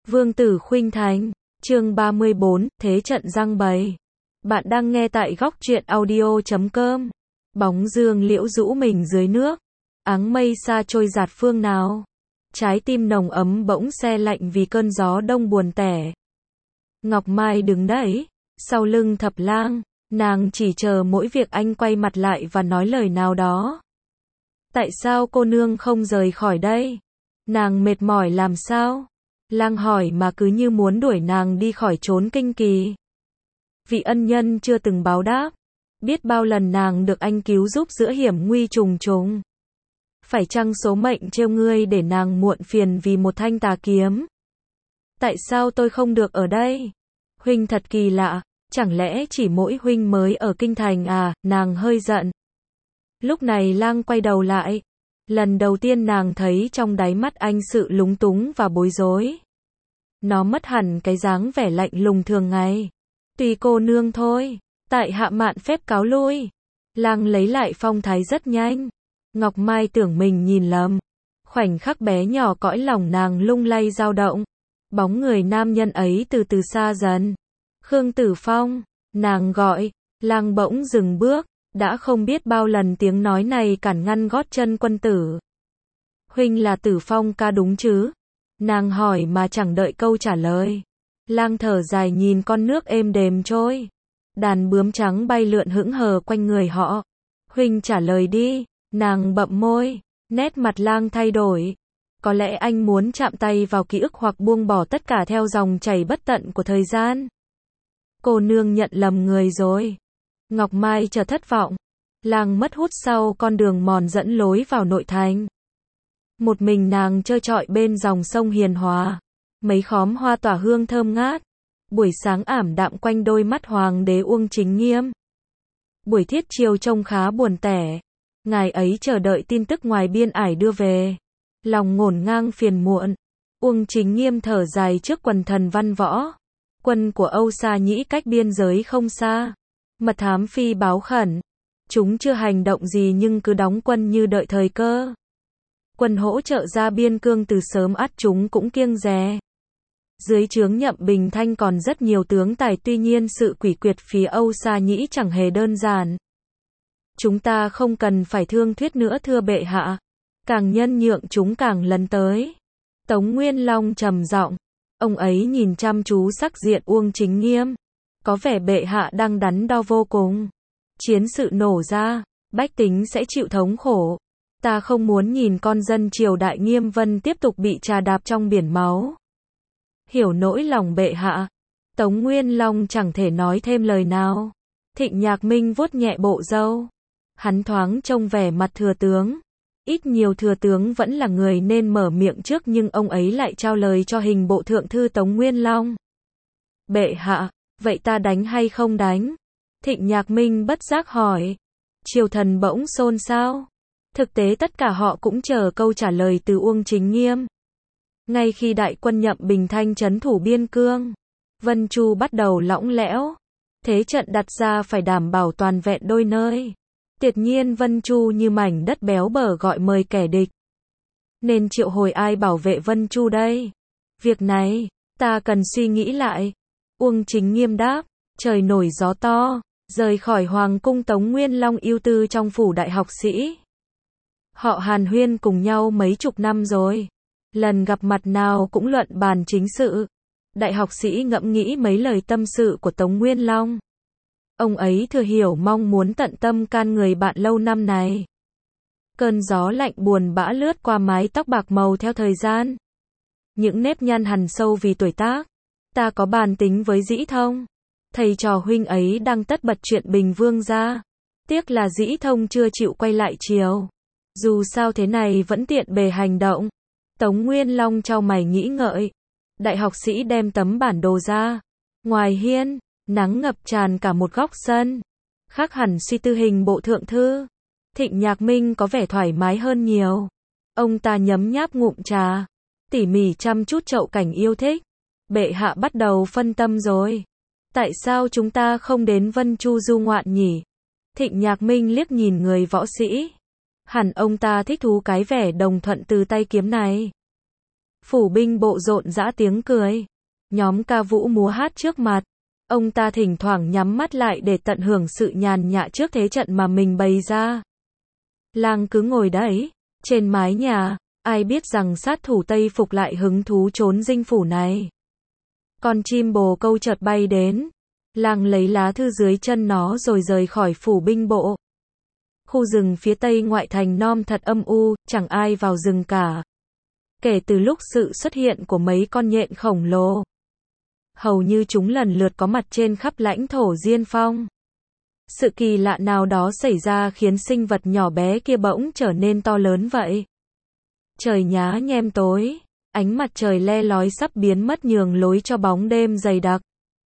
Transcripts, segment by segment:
Vương tử khuynh thành, chương 34, thế trận giăng bầy. Bạn đang nghe tại góc truyện audio.com. Bóng dương liễu rũ mình dưới nước. Áng mây xa trôi dạt phương nào. Trái tim nồng ấm bỗng se lạnh vì cơn gió đông buồn tẻ. Ngọc Mai đứng đấy, sau lưng Thập Lang, nàng chỉ chờ mỗi việc anh quay mặt lại và nói lời nào đó. Tại sao cô nương không rời khỏi đây? Nàng mệt mỏi làm sao? Lang hỏi mà cứ như muốn đuổi nàng đi khỏi chốn kinh kỳ. Vị ân nhân chưa từng báo đáp. Biết bao lần nàng được anh cứu giúp giữa hiểm nguy trùng trùng. Phải chăng số mệnh trêu ngươi để nàng muộn phiền vì một thanh tà kiếm? Tại sao tôi không được ở đây? Huynh thật kỳ lạ, chẳng lẽ chỉ mỗi huynh mới ở kinh thành à? Nàng hơi giận. Lúc này Lang quay đầu lại. Lần đầu tiên nàng thấy trong đáy mắt anh sự lúng túng và bối rối. Nó mất hẳn cái dáng vẻ lạnh lùng thường ngày. Tùy cô nương thôi, tại hạ mạn phép cáo lui. Lang lấy lại phong thái rất nhanh. Ngọc Mai tưởng mình nhìn lầm. Khoảnh khắc bé nhỏ cõi lòng nàng lung lay dao động. Bóng người nam nhân ấy từ từ xa dần. Khương Tử Phong, nàng gọi. Lang bỗng dừng bước. Đã không biết bao lần tiếng nói này cản ngăn gót chân quân tử. Huynh là Tử Phong ca đúng chứ? Nàng hỏi mà chẳng đợi câu trả lời. Lang thở dài nhìn con nước êm đềm trôi. Đàn bướm trắng bay lượn hững hờ quanh người họ. Huynh trả lời đi. Nàng bậm môi. Nét mặt Lang thay đổi. Có lẽ anh muốn chạm tay vào ký ức hoặc buông bỏ tất cả theo dòng chảy bất tận của thời gian. Cô nương nhận lầm người rồi. Ngọc Mai chợt thất vọng. Lang mất hút sau con đường mòn dẫn lối vào nội thành. Một mình nàng trơ trọi bên dòng sông hiền hòa. Mấy khóm hoa tỏa hương thơm ngát. Buổi sáng ảm đạm quanh đôi mắt hoàng đế Uông Chính Nghiêm. Buổi thiết chiều trông khá buồn tẻ. Ngài ấy chờ đợi tin tức ngoài biên ải đưa về. Lòng ngổn ngang phiền muộn. Uông Chính Nghiêm thở dài trước quần thần văn võ. Quân của Âu Sa Nhĩ cách biên giới không xa. Mật thám phi báo khẩn. Chúng chưa hành động gì nhưng cứ đóng quân như đợi thời cơ. Quân hỗ trợ ra biên cương từ sớm ắt chúng cũng kiêng dè. Dưới trướng Nhậm Bình Thanh còn rất nhiều tướng tài, tuy nhiên sự quỷ quyệt phía Âu Sa Nhĩ chẳng hề đơn giản. Chúng ta không cần phải thương thuyết nữa thưa bệ hạ. Càng nhân nhượng chúng càng lấn tới. Tống Nguyên Long trầm giọng. Ông ấy nhìn chăm chú sắc diện Uông Chính Nghiêm. Có vẻ bệ hạ đang đắn đo vô cùng. Chiến sự nổ ra, bách tính sẽ chịu thống khổ. Ta không muốn nhìn con dân triều đại Nghiêm Vân tiếp tục bị trà đạp trong biển máu. Hiểu nỗi lòng bệ hạ. Tống Nguyên Long chẳng thể nói thêm lời nào. Thịnh Nhạc Minh vuốt nhẹ bộ râu. Hắn thoáng trông vẻ mặt thừa tướng. Ít nhiều thừa tướng vẫn là người nên mở miệng trước, nhưng ông ấy lại trao lời cho hình bộ thượng thư Tống Nguyên Long. Bệ hạ, vậy ta đánh hay không đánh? Thịnh Nhạc Minh bất giác hỏi. Triều thần bỗng xôn xao. Thực tế tất cả họ cũng chờ câu trả lời từ Uông Chính Nghiêm. Ngay khi đại quân Nhậm Bình Thanh trấn thủ biên cương, Vân Chu bắt đầu lỏng lẽo. Thế trận đặt ra phải đảm bảo toàn vẹn đôi nơi. Tuyệt nhiên Vân Chu như mảnh đất béo bở gọi mời kẻ địch. Nên triệu hồi ai bảo vệ Vân Chu đây? Việc này, ta cần suy nghĩ lại. Uông Chính Nghiêm đáp. Trời nổi gió to. Rời khỏi hoàng cung, Tống Nguyên Long ưu tư trong phủ đại học sĩ. Họ hàn huyên cùng nhau mấy chục năm rồi. Lần gặp mặt nào cũng luận bàn chính sự. Đại học sĩ ngẫm nghĩ mấy lời tâm sự của Tống Nguyên Long. Ông ấy thừa hiểu mong muốn tận tâm can người bạn lâu năm này. Cơn gió lạnh buồn bã lướt qua mái tóc bạc màu theo thời gian. Những nếp nhăn hằn sâu vì tuổi tác. Ta có bàn tính với Dĩ Thông. Thầy trò huynh ấy đang tất bật chuyện Bình Vương ra. Tiếc là Dĩ Thông chưa chịu quay lại triều. Dù sao thế này vẫn tiện bề hành động. Tống Nguyên Long chau mày nghĩ ngợi. Đại học sĩ đem tấm bản đồ ra. Ngoài hiên, nắng ngập tràn cả một góc sân. Khác hẳn suy tư hình bộ thượng thư. Thịnh Nhạc Minh có vẻ thoải mái hơn nhiều. Ông ta nhấm nháp ngụm trà. Tỉ mỉ chăm chút chậu cảnh yêu thích. Bệ hạ bắt đầu phân tâm rồi. Tại sao chúng ta không đến Vân Chu du ngoạn nhỉ? Thịnh Nhạc Minh liếc nhìn người võ sĩ. Hẳn ông ta thích thú cái vẻ đồng thuận từ tay kiếm này. Phủ binh bộ rộn rã tiếng cười. Nhóm ca vũ múa hát trước mặt. Ông ta thỉnh thoảng nhắm mắt lại để tận hưởng sự nhàn nhã trước thế trận mà mình bày ra. Lang cứ ngồi đấy, trên mái nhà, ai biết rằng sát thủ Tây Phục lại hứng thú trốn dinh phủ này. Con chim bồ câu chợt bay đến. Lang lấy lá thư dưới chân nó rồi rời khỏi phủ binh bộ. Khu rừng phía tây ngoại thành Nom thật âm u, chẳng ai vào rừng cả. Kể từ lúc sự xuất hiện của mấy con nhện khổng lồ, hầu như chúng lần lượt có mặt trên khắp lãnh thổ Diên Phong. Sự kỳ lạ nào đó xảy ra khiến sinh vật nhỏ bé kia bỗng trở nên to lớn vậy. Trời nhá nhem tối, ánh mặt trời le lói sắp biến mất nhường lối cho bóng đêm dày đặc.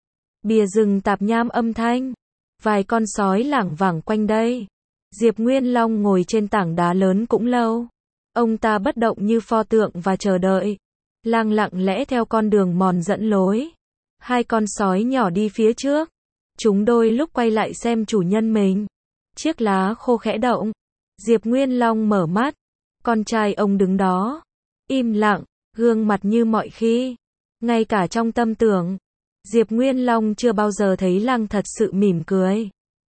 Bìa rừng tạp nham âm thanh, vài con sói lảng vảng quanh đây. Diệp Nguyên Long ngồi trên tảng đá lớn cũng lâu. Ông ta bất động như pho tượng và chờ đợi. Lang lặng lẽ theo con đường mòn dẫn lối. Hai con sói nhỏ đi phía trước. Chúng đôi lúc quay lại xem chủ nhân mình. Chiếc lá khô khẽ động. Diệp Nguyên Long mở mắt. Con trai ông đứng đó. Im lặng, gương mặt như mọi khi. Ngay cả trong tâm tưởng, Diệp Nguyên Long chưa bao giờ thấy Lang thật sự mỉm cười.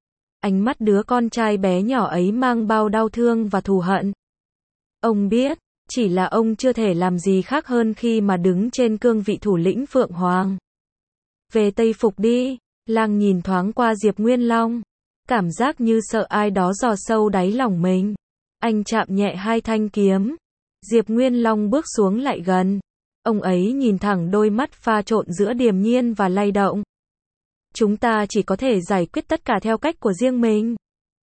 Ánh mắt đứa con trai bé nhỏ ấy mang bao đau thương và thù hận. Ông biết, chỉ là ông chưa thể làm gì khác hơn khi mà đứng trên cương vị thủ lĩnh Phượng Hoàng. Về Tây Phục đi, Lang nhìn thoáng qua Diệp Nguyên Long. Cảm giác như sợ ai đó dò sâu đáy lòng mình. Anh chạm nhẹ hai thanh kiếm. Diệp Nguyên Long bước xuống lại gần. Ông ấy nhìn thẳng đôi mắt pha trộn giữa điềm nhiên và lay động. Chúng ta chỉ có thể giải quyết tất cả theo cách của riêng mình.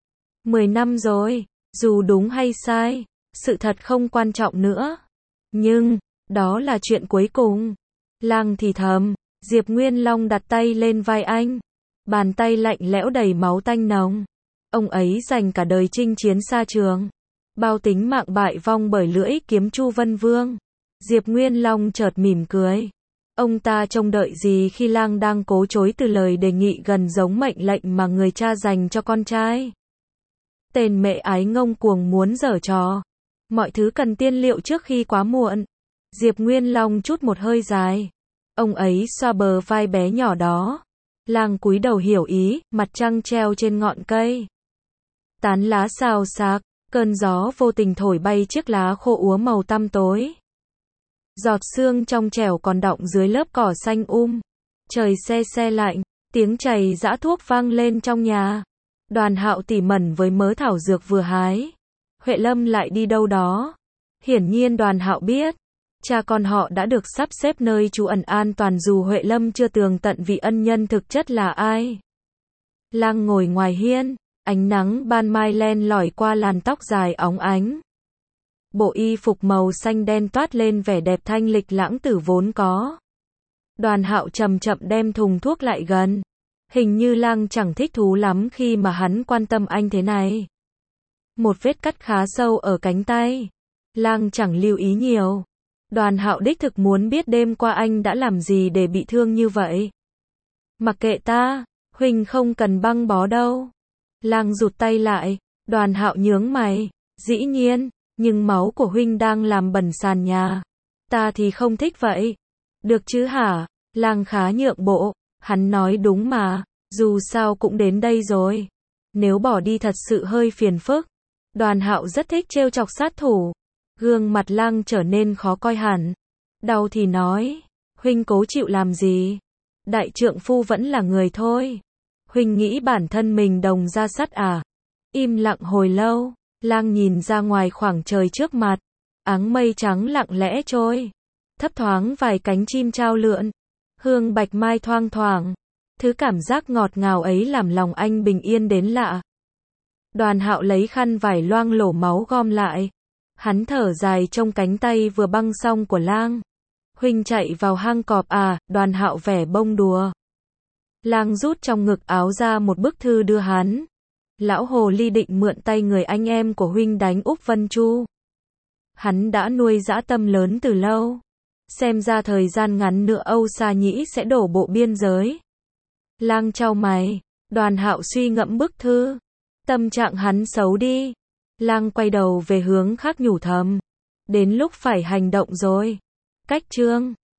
10 năm rồi, dù đúng hay sai, sự thật không quan trọng nữa. Nhưng, đó là chuyện cuối cùng. Lang thì thầm, Diệp Nguyên Long đặt tay lên vai anh. Bàn tay lạnh lẽo đầy máu tanh nồng. Ông ấy dành cả đời chinh chiến xa trường. Bao tính mạng bại vong bởi lưỡi kiếm Chu Vân Vương. Diệp Nguyên Long chợt mỉm cười. Ông ta trông đợi gì khi Lang đang cố chối từ lời đề nghị gần giống mệnh lệnh mà người cha dành cho con trai. Tên mẹ ái ngông cuồng muốn giở trò. Mọi thứ cần tiên liệu trước khi quá muộn. Diệp Nguyên Long trút một hơi dài. Ông ấy xoa bờ vai bé nhỏ đó. Lang cúi đầu hiểu ý, mặt trăng treo trên ngọn cây. Tán lá xào xạc, cơn gió vô tình thổi bay chiếc lá khô úa màu tăm tối. Giọt sương trong trẻo còn đọng dưới lớp cỏ xanh Trời se se lạnh, tiếng chày giã thuốc vang lên trong nhà. Đoàn Hạo tỉ mẩn với mớ thảo dược vừa hái. Huệ Lâm lại đi đâu đó. Hiển nhiên Đoàn Hạo biết, cha con họ đã được sắp xếp nơi trú ẩn an toàn dù Huệ Lâm chưa tường tận vị ân nhân thực chất là ai. Lang ngồi ngoài hiên, ánh nắng ban mai len lỏi qua làn tóc dài óng ánh. Bộ y phục màu xanh đen toát lên vẻ đẹp thanh lịch lãng tử vốn có. Đoàn Hạo chậm chậm đem thùng thuốc lại gần. Hình như Lang chẳng thích thú lắm khi mà hắn quan tâm anh thế này. Một vết cắt khá sâu ở cánh tay. Lang chẳng lưu ý nhiều. Đoàn Hạo đích thực muốn biết đêm qua anh đã làm gì để bị thương như vậy. Mặc kệ ta, huynh không cần băng bó đâu. Lang rụt tay lại. Đoàn Hạo nhướng mày. Dĩ nhiên, nhưng máu của huynh đang làm bẩn sàn nhà. Ta thì không thích vậy. Được chứ hả? Lang khá nhượng bộ. Hắn nói đúng mà, dù sao cũng đến đây rồi. Nếu bỏ đi thật sự hơi phiền phức. Đoàn Hạo rất thích trêu chọc sát thủ. Gương mặt Lang trở nên khó coi hẳn. Đau thì nói, huynh cố chịu làm gì? Đại trượng phu vẫn là người thôi. Huynh nghĩ bản thân mình đồng ra sắt à? Im lặng hồi lâu, Lang nhìn ra ngoài khoảng trời trước mặt. Áng mây trắng lặng lẽ trôi. Thấp thoáng vài cánh chim trao lượn. Hương bạch mai thoang thoảng. Thứ cảm giác ngọt ngào ấy làm lòng anh bình yên đến lạ. Đoàn Hạo lấy khăn vải loang lổ máu gom lại. Hắn thở dài trong cánh tay vừa băng xong của Lang. Huynh chạy vào hang cọp à? Đoàn Hạo vẻ bông đùa. Lang rút trong ngực áo ra một bức thư đưa hắn. Lão hồ ly định mượn tay người anh em của huynh đánh Úc Vân Chu. Hắn đã nuôi dã tâm lớn từ lâu. Xem ra thời gian ngắn nữa Âu Sa Nhĩ sẽ đổ bộ biên giới. Lang chau mày. Đoàn Hạo suy ngẫm bức thư. Tâm trạng hắn xấu đi. Lang quay đầu về hướng khác nhủ thầm. Đến lúc phải hành động rồi. Cách chương